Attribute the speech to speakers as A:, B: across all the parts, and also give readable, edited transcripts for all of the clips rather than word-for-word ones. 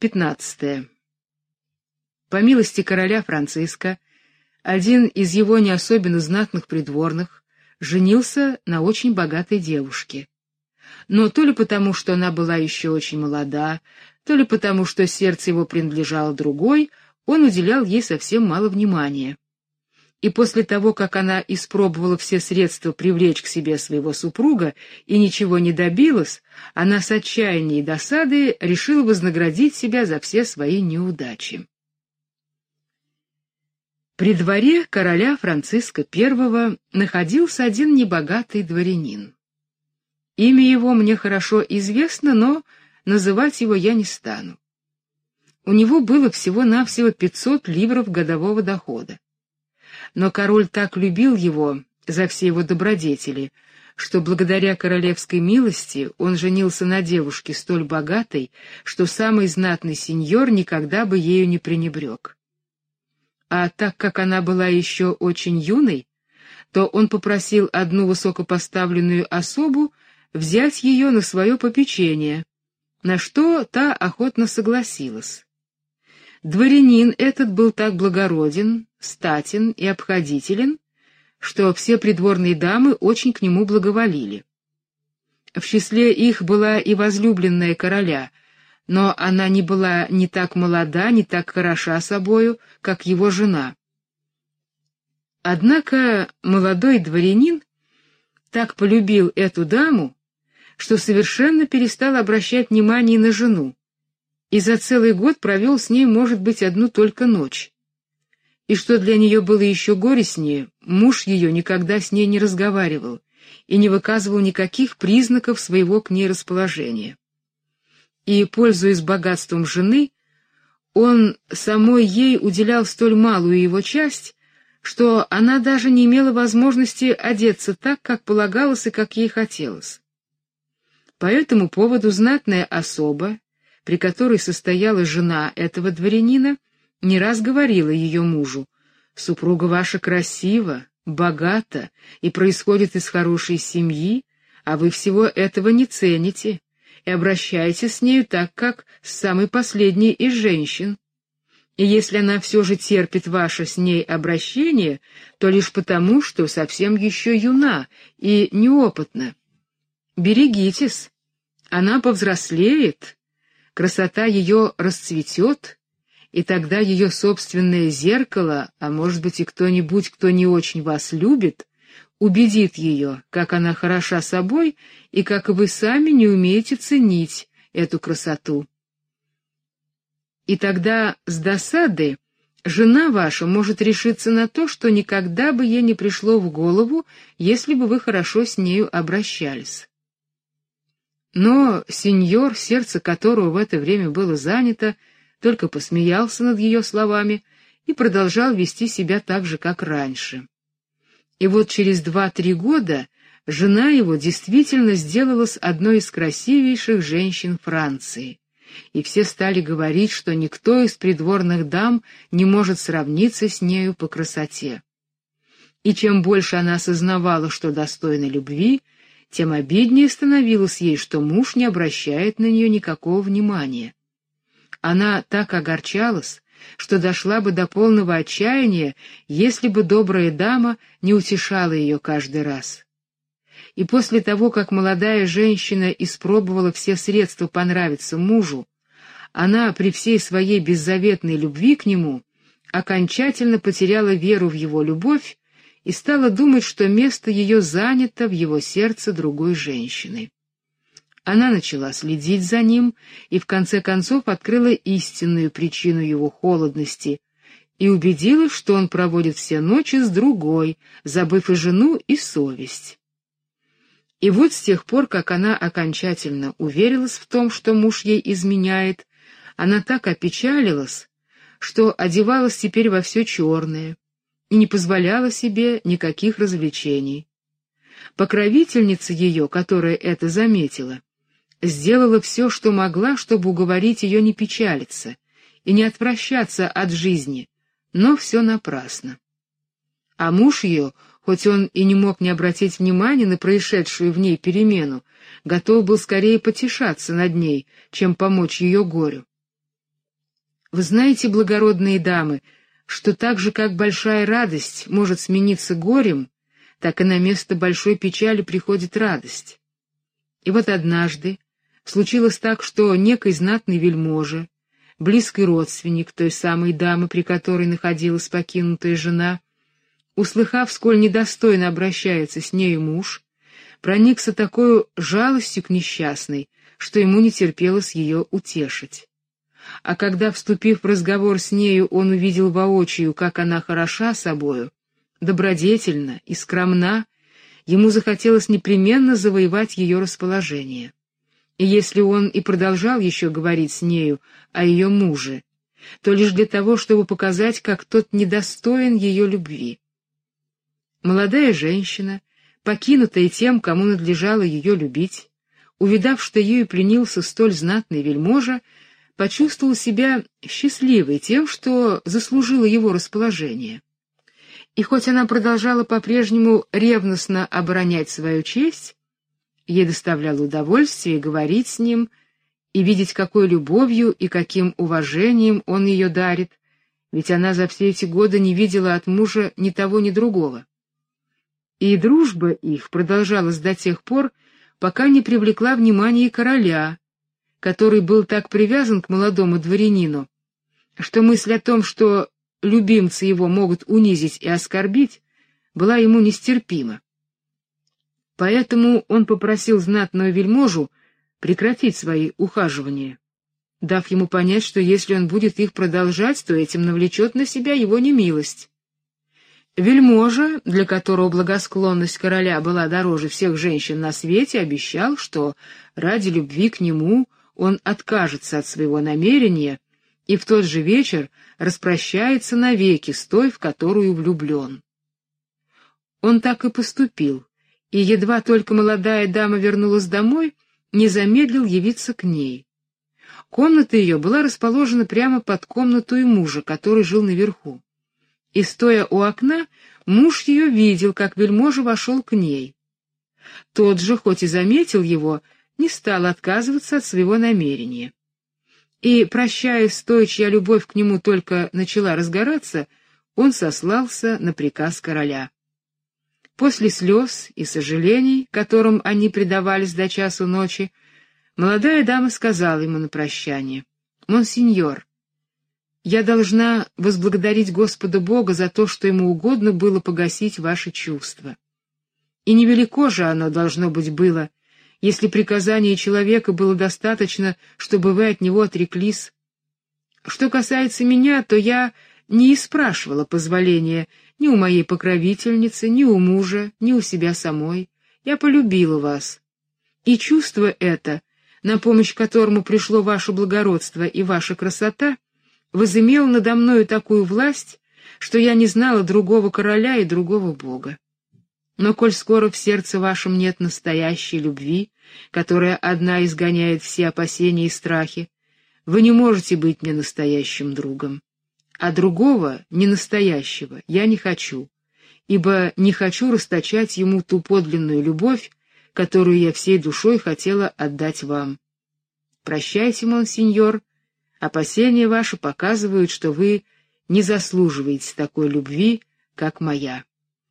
A: 15. По милости короля Франциска, один из его не особенно знатных придворных женился на очень богатой девушке. Но то ли потому, что она была еще очень молода, то ли потому, что сердце его принадлежало другой, он уделял ей совсем мало внимания. И после того, как она испробовала все средства привлечь к себе своего супруга и ничего не добилась, она с отчаяния и досады решила вознаградить себя за все свои неудачи. При дворе короля Франциска I находился один небогатый дворянин. Имя его мне хорошо известно, но называть его я не стану. У него было всего-навсего 500 ливров годового дохода. Но король так любил его за все его добродетели, что благодаря королевской милости он женился на девушке столь богатой, что самый знатный сеньор никогда бы ею не пренебрег. А так как она была еще очень юной, то он попросил одну высокопоставленную особу взять ее на свое попечение, на что та охотно согласилась. Дворянин этот был так благороден, статен и обходителен, что все придворные дамы очень к нему благоволили. В числе их была и возлюбленная короля, но она не была ни так молода, ни так хороша собою, как его жена. Однако молодой дворянин так полюбил эту даму, что совершенно перестал обращать внимание на жену, и за целый год провел с ней, может быть, одну только ночь. И что для нее было еще горестнее, муж ее никогда с ней не разговаривал и не выказывал никаких признаков своего к ней расположения. И, пользуясь богатством жены, он самой ей уделял столь малую его часть, что она даже не имела возможности одеться так, как полагалось и как ей хотелось. По этому поводу знатная особа, при которой состояла жена этого дворянина, не раз говорила ее мужу: «Супруга ваша красива, богата и происходит из хорошей семьи, а вы всего этого не цените и обращаетесь с нею так, как с самой последней из женщин. И если она все же терпит ваше с ней обращение, то лишь потому, что совсем еще юна и неопытна. Берегитесь, она повзрослеет, красота ее расцветет, и тогда ее собственное зеркало, а может быть и кто-нибудь, кто не очень вас любит, убедит ее, как она хороша собой и как вы сами не умеете ценить эту красоту. И тогда с досады жена ваша может решиться на то, что никогда бы ей не пришло в голову, если бы вы хорошо с нею обращались». Но сеньор, сердце которого в это время было занято, только посмеялся над ее словами и продолжал вести себя так же, как раньше. И вот через 2-3 года жена его действительно сделалась одной из красивейших женщин Франции, и все стали говорить, что никто из придворных дам не может сравниться с нею по красоте. И чем больше она осознавала, что достойна любви, тем обиднее становилось ей, что муж не обращает на нее никакого внимания. Она так огорчалась, что дошла бы до полного отчаяния, если бы добрая дама не утешала ее каждый раз. И после того, как молодая женщина испробовала все средства понравиться мужу, она при всей своей беззаветной любви к нему окончательно потеряла веру в его любовь и стала думать, что место ее занято в его сердце другой женщины. Она начала следить за ним и в конце концов открыла истинную причину его холодности и убедилась, что он проводит все ночи с другой, забыв и жену, и совесть. И вот с тех пор, как она окончательно уверилась в том, что муж ей изменяет, она так опечалилась, что одевалась теперь во все черное и не позволяла себе никаких развлечений. Покровительница ее, которая это заметила, сделала все, что могла, чтобы уговорить ее не печалиться и не отвращаться от жизни, но все напрасно. А муж ее, хоть он и не мог не обратить внимания на происшедшую в ней перемену, готов был скорее потешаться над ней, чем помочь ее горю. Вы знаете, благородные дамы, что так же, как большая радость может смениться горем, так и на место большой печали приходит радость. И вот однажды случилось так, что некий знатный вельможа, близкий родственник той самой дамы, при которой находилась покинутая жена, услыхав, сколь недостойно обращается с нею муж, проникся такой жалостью к несчастной, что ему не терпелось ее утешить. А когда, вступив в разговор с нею, он увидел воочию, как она хороша собою, добродетельна и скромна, ему захотелось непременно завоевать ее расположение. И если он и продолжал еще говорить с нею о ее муже, то лишь для того, чтобы показать, как тот недостоин ее любви. Молодая женщина, покинутая тем, кому надлежало ее любить, увидав, что ею пленился столь знатный вельможа, почувствовала себя счастливой тем, что заслужила его расположение. И хоть она продолжала по-прежнему ревностно оборонять свою честь, ей доставляло удовольствие говорить с ним и видеть, какой любовью и каким уважением он ее дарит, ведь она за все эти годы не видела от мужа ни того, ни другого. И дружба их продолжалась до тех пор, пока не привлекла внимание короля, который был так привязан к молодому дворянину, что мысль о том, что любимцы его могут унизить и оскорбить, была ему нестерпима. Поэтому он попросил знатного вельможу прекратить свои ухаживания, дав ему понять, что если он будет их продолжать, то этим навлечет на себя его немилость. Вельможа, для которого благосклонность короля была дороже всех женщин на свете, обещал, что ради любви к нему он откажется от своего намерения и в тот же вечер распрощается навеки с той, в которую влюблен. Он так и поступил, и едва только молодая дама вернулась домой, не замедлил явиться к ней. Комната ее была расположена прямо под комнату и мужа, который жил наверху. И, стоя у окна, муж ее видел, как вельможа вошел к ней. Тот же, хоть и заметил его, не стал отказываться от своего намерения. И, прощаясь с той, чья любовь к нему только начала разгораться, он сослался на приказ короля. После слез и сожалений, которым они предавались до часу ночи, молодая дама сказала ему на прощание: «Монсеньор, я должна возблагодарить Господа Бога за то, что ему угодно было погасить ваши чувства. И невелико же оно должно быть было, если приказание человека было достаточно, чтобы вы от него отреклись. Что касается меня, то я не испрашивала позволения ни у моей покровительницы, ни у мужа, ни у себя самой. Я полюбила вас. И чувство это, на помощь которому пришло ваше благородство и ваша красота, возымело надо мною такую власть, что я не знала другого короля и другого бога. Но коль скоро в сердце вашем нет настоящей любви, которая одна изгоняет все опасения и страхи, вы не можете быть мне настоящим другом. А другого, ненастоящего, я не хочу, ибо не хочу расточать ему ту подлинную любовь, которую я всей душой хотела отдать вам. Прощайте, монсеньор, опасения ваши показывают, что вы не заслуживаете такой любви, как моя».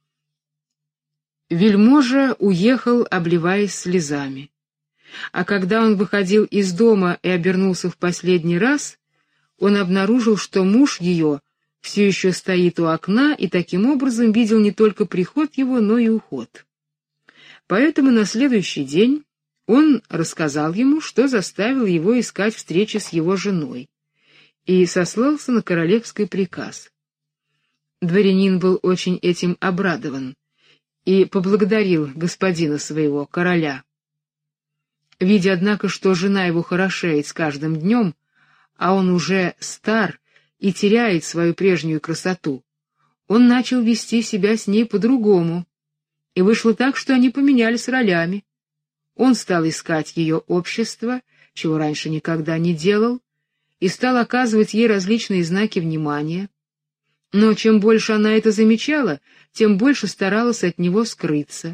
A: Вельможа уехал, обливаясь слезами. А когда он выходил из дома и обернулся в последний раз, он обнаружил, что муж ее все еще стоит у окна и таким образом видел не только приход его, но и уход. Поэтому на следующий день он рассказал ему, что заставил его искать встречи с его женой, и сослался на королевский приказ. Дворянин был очень этим обрадован и поблагодарил господина своего, короля. Видя, однако, что жена его хорошеет с каждым днем, а он уже стар и теряет свою прежнюю красоту, он начал вести себя с ней по-другому, и вышло так, что они поменялись ролями. Он стал искать ее общество, чего раньше никогда не делал, и стал оказывать ей различные знаки внимания. Но чем больше она это замечала, тем больше старалась от него скрыться,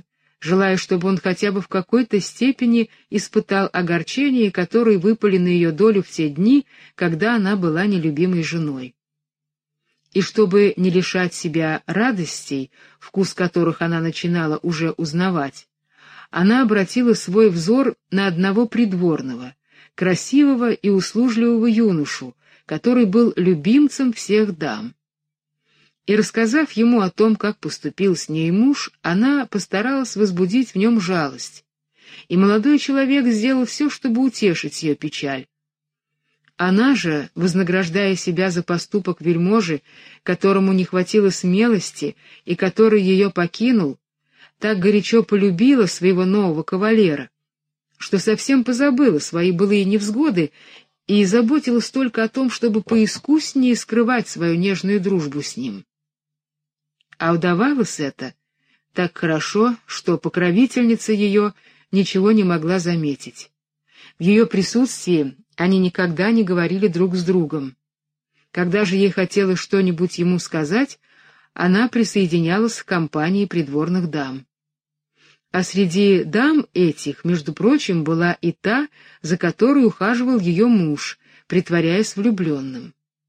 A: желая, чтобы он хотя бы в какой-то степени испытал огорчения, которые выпали на ее долю в те дни, когда она была нелюбимой женой. И чтобы не лишать себя радостей, вкус которых она начинала уже узнавать, она обратила свой взор на одного придворного, красивого и услужливого юношу, который был любимцем всех дам. И, рассказав ему о том, как поступил с ней муж, она постаралась возбудить в нем жалость, и молодой человек сделал все, чтобы утешить ее печаль. Она же, вознаграждая себя за поступок вельможи, которому не хватило смелости и который ее покинул, так горячо полюбила своего нового кавалера, что совсем позабыла свои былые невзгоды и заботилась только о том, чтобы поискуснее скрывать свою нежную дружбу с ним. А удавалось это так хорошо, что покровительница ее ничего не могла заметить. В ее присутствии они никогда не говорили друг с другом. Когда же ей хотелось что-нибудь ему сказать, она присоединялась к компании придворных дам. А среди дам этих, между прочим, была и та, за которой ухаживал ее муж, притворяясь влюбленным.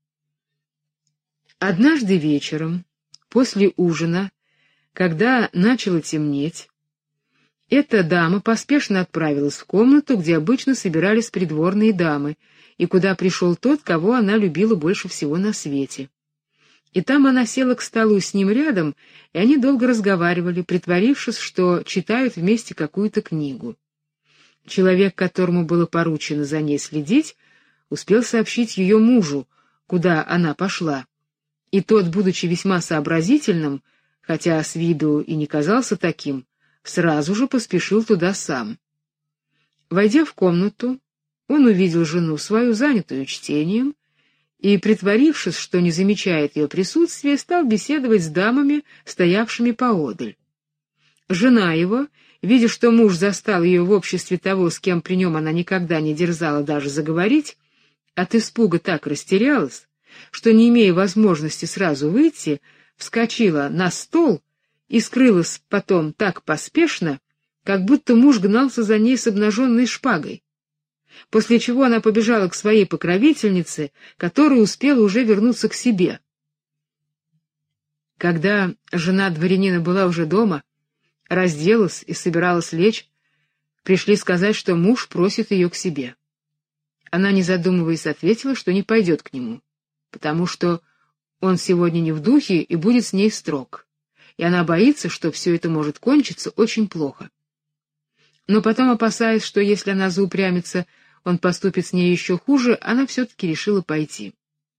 A: Однажды вечером, после ужина, когда начало темнеть, эта дама поспешно отправилась в комнату, где обычно собирались придворные дамы, и куда пришел тот, кого она любила больше всего на свете. И там она села к столу с ним рядом, и они долго разговаривали, притворившись, что читают вместе какую-то книгу. Человек, которому было поручено за ней следить, успел сообщить ее мужу, куда она пошла, и тот, будучи весьма сообразительным, хотя с виду и не казался таким, сразу же поспешил туда сам. Войдя в комнату, он увидел жену свою, занятую чтением, и, притворившись, что не замечает ее присутствия, стал беседовать с дамами, стоявшими поодаль. Жена его, видя, что муж застал ее в обществе того, с кем при нем она никогда не дерзала даже заговорить, от испуга так растерялась, что, не имея возможности сразу выйти, вскочила на стол и скрылась потом так поспешно, как будто муж гнался за ней с обнаженной шпагой, после чего она побежала к своей покровительнице, которая успела уже вернуться к себе. Когда жена дворянина была уже дома, разделась и собиралась лечь, пришли сказать, что муж просит ее к себе. Она, не задумываясь, ответила, что не пойдет к нему, потому что он сегодня не в духе и будет с ней строг, и она боится, что все это может кончиться очень плохо. Но потом, опасаясь, что если она заупрямится, он поступит с ней еще хуже, она все-таки решила пойти.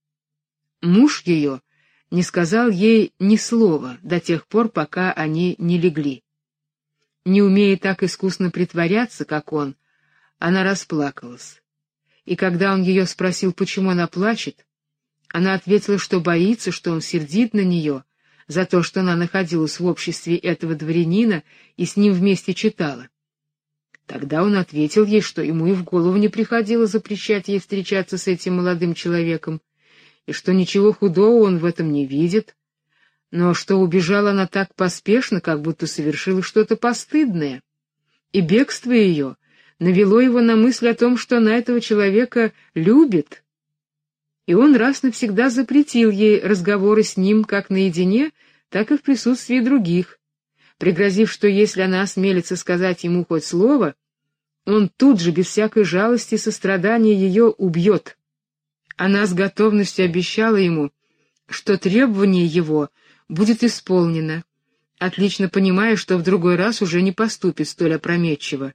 A: Муж ее не сказал ей ни слова до тех пор, пока они не легли. Не умея так искусно притворяться, как он, она расплакалась. И когда он ее спросил, почему она плачет, она ответила, что боится, что он сердит на нее за то, что она находилась в обществе этого дворянина и с ним вместе читала. Тогда он ответил ей, что ему и в голову не приходило запрещать ей встречаться с этим молодым человеком, и что ничего худого он в этом не видит, но что убежала она так поспешно, как будто совершила что-то постыдное, и бегство ее навело его на мысль о том, что она этого человека любит, и он раз навсегда запретил ей разговоры с ним как наедине, так и в присутствии других, пригрозив, что если она осмелится сказать ему хоть слово, он тут же, без всякой жалости и сострадания, ее убьет. Она с готовностью обещала ему, что требование его будет исполнено, отлично понимая, что в другой раз уже не поступит столь опрометчиво.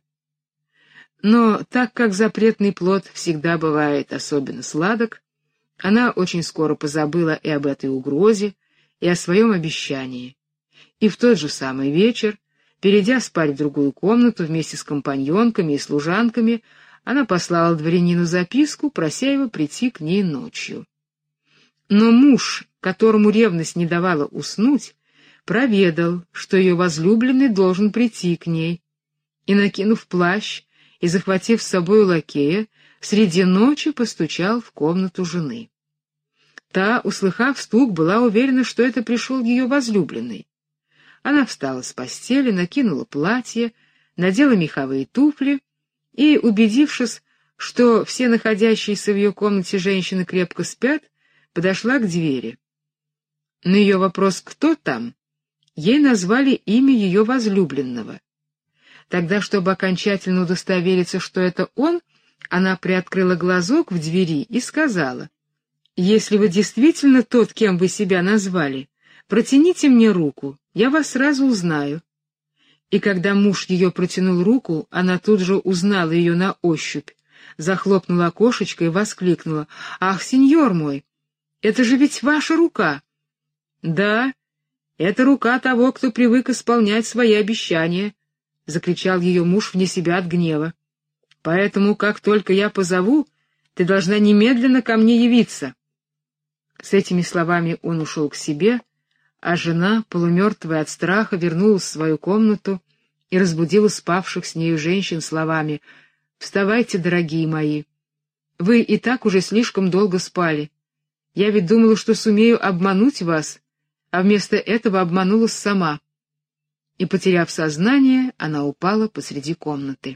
A: Но так как запретный плод всегда бывает особенно сладок, она очень скоро позабыла и об этой угрозе, и о своем обещании. И в тот же самый вечер, перейдя спать в другую комнату вместе с компаньонками и служанками, она послала дворянину записку, прося его прийти к ней ночью. Но муж, которому ревность не давала уснуть, проведал, что ее возлюбленный должен прийти к ней, и, накинув плащ и захватив с собой лакея, среди ночи постучал в комнату жены. Та, услыхав стук, была уверена, что это пришел ее возлюбленный. Она встала с постели, накинула платье, надела меховые туфли и, убедившись, что все находящиеся в ее комнате женщины крепко спят, подошла к двери. На ее вопрос «Кто там?», ей назвали имя ее возлюбленного. Тогда, чтобы окончательно удостовериться, что это он, она приоткрыла глазок в двери и сказала: «Если вы действительно тот, кем вы себя назвали, протяните мне руку, я вас сразу узнаю». И когда муж ее протянул руку, она тут же узнала ее на ощупь, захлопнула окошечко и воскликнула: «Ах, сеньор мой, это же ведь ваша рука!» «Да, это рука того, кто привык исполнять свои обещания», — закричал ее муж вне себя от гнева. «Поэтому, как только я позову, ты должна немедленно ко мне явиться». С этими словами он ушел к себе, а жена, полумертвая от страха, вернулась в свою комнату и разбудила спавших с нею женщин словами: «Вставайте, дорогие мои, вы и так уже слишком долго спали. Я ведь думала, что сумею обмануть вас, а вместо этого обманулась сама». И, потеряв сознание, она упала посреди комнаты.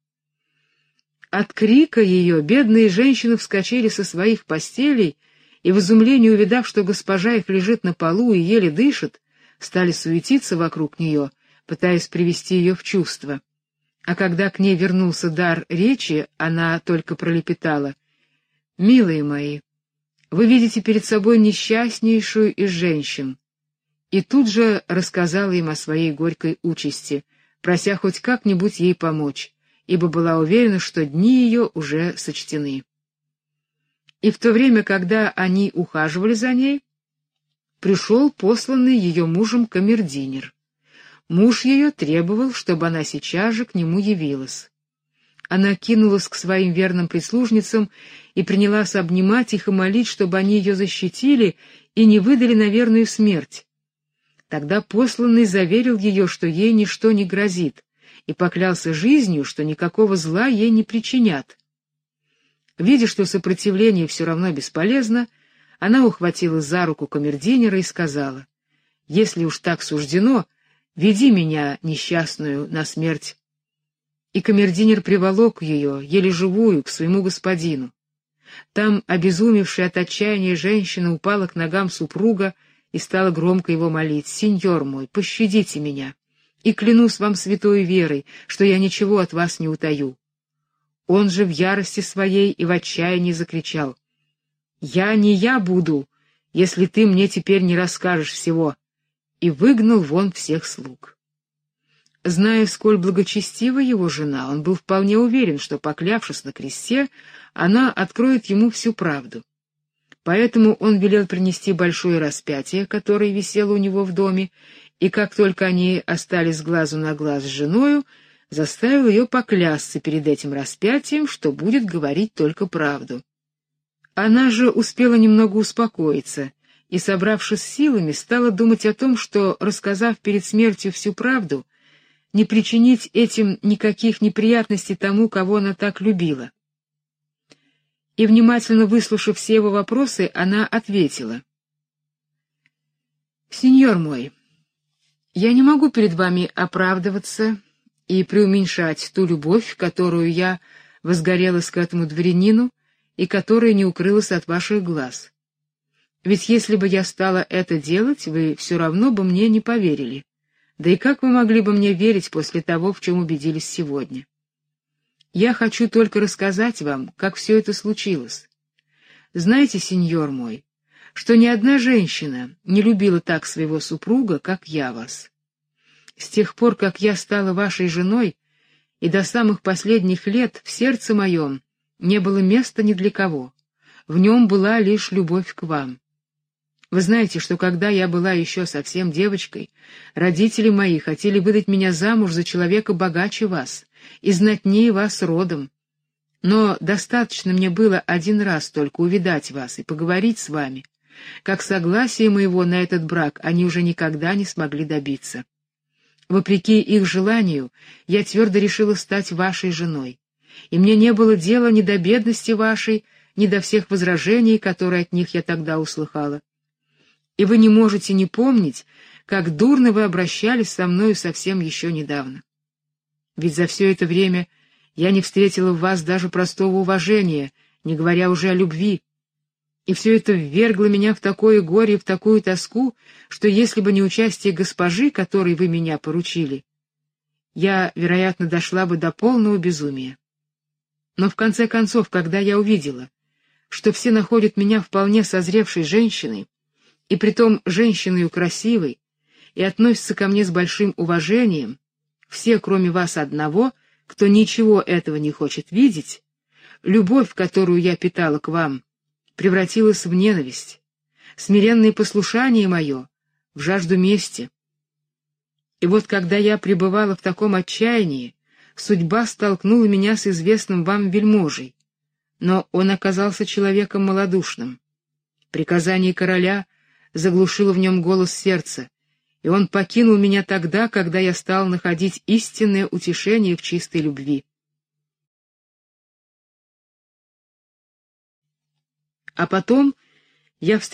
A: От крика ее бедные женщины вскочили со своих постелей и, в изумлении увидав, что госпожа их лежит на полу и еле дышит, стали суетиться вокруг нее, пытаясь привести ее в чувство. А когда к ней вернулся дар речи, она только пролепетала: «Милые мои, вы видите перед собой несчастнейшую из женщин». И тут же рассказала им о своей горькой участи, прося хоть как-нибудь ей помочь, ибо была уверена, что дни ее уже сочтены. И в то время, когда они ухаживали за ней, пришел посланный ее мужем камердинер. Муж ее требовал, чтобы она сейчас же к нему явилась. Она кинулась к своим верным прислужницам и принялась обнимать их и молить, чтобы они ее защитили и не выдали на верную смерть. Тогда посланный заверил ее, что ей ничто не грозит, и поклялся жизнью, что никакого зла ей не причинят. Видя, что сопротивление все равно бесполезно, она ухватила за руку камердинера и сказала: «Если уж так суждено, веди меня, несчастную, на смерть». И камердинер приволок ее, еле живую, к своему господину. Там обезумевшая от отчаяния женщина упала к ногам супруга и стала громко его молить: «Сеньор мой, пощадите меня, и клянусь вам святой верой, что я ничего от вас не утаю». Он же в ярости своей и в отчаянии закричал: «Я не я буду, если ты мне теперь не расскажешь всего», и выгнал вон всех слуг. Зная, сколь благочестива его жена, он был вполне уверен, что, поклявшись на кресте, она откроет ему всю правду. Поэтому он велел принести большое распятие, которое висело у него в доме, и как только они остались с глазу на глаз с женою, заставил ее поклясться перед этим распятием, что будет говорить только правду. Она же успела немного успокоиться и, собравшись силами, стала думать о том, что, рассказав перед смертью всю правду, не причинить этим никаких неприятностей тому, кого она так любила. И, внимательно выслушав все его вопросы, она ответила: «Сеньор мой, я не могу перед вами оправдываться и преуменьшать ту любовь, которую я возгорелась к этому дворянину и которая не укрылась от ваших глаз. Ведь если бы я стала это делать, вы все равно бы мне не поверили. Да и как вы могли бы мне верить после того, в чем убедились сегодня? Я хочу только рассказать вам, как все это случилось. Знаете, сеньор мой, что ни одна женщина не любила так своего супруга, как я вас. С тех пор, как я стала вашей женой, и до самых последних лет в сердце моем не было места ни для кого. В нем была лишь любовь к вам. Вы знаете, что когда я была еще совсем девочкой, родители мои хотели выдать меня замуж за человека богаче вас и знатнее вас родом. Но достаточно мне было один раз только увидать вас и поговорить с вами, как согласия моего на этот брак они уже никогда не смогли добиться. Вопреки их желанию, я твердо решила стать вашей женой, и мне не было дела ни до бедности вашей, ни до всех возражений, которые от них я тогда услыхала. И вы не можете не помнить, как дурно вы обращались со мною совсем еще недавно. Ведь за все это время я не встретила в вас даже простого уважения, не говоря уже о любви. И все это ввергло меня в такое горе и в такую тоску, что если бы не участие госпожи, которой вы меня поручили, я, вероятно, дошла бы до полного безумия. Но в конце концов, когда я увидела, что все находят меня вполне созревшей женщиной, и притом женщиной красивой, и относятся ко мне с большим уважением, все, кроме вас одного, кто ничего этого не хочет видеть, любовь, которую я питала к вам, превратилась в ненависть, смиренное послушание мое в жажду мести. И вот когда я пребывала в таком отчаянии, судьба столкнула меня с известным вам вельможей, но он оказался человеком малодушным. Приказание короля заглушило в нем голос сердца, и он покинул меня тогда, когда я стал находить истинное утешение в чистой любви. А потом я встретила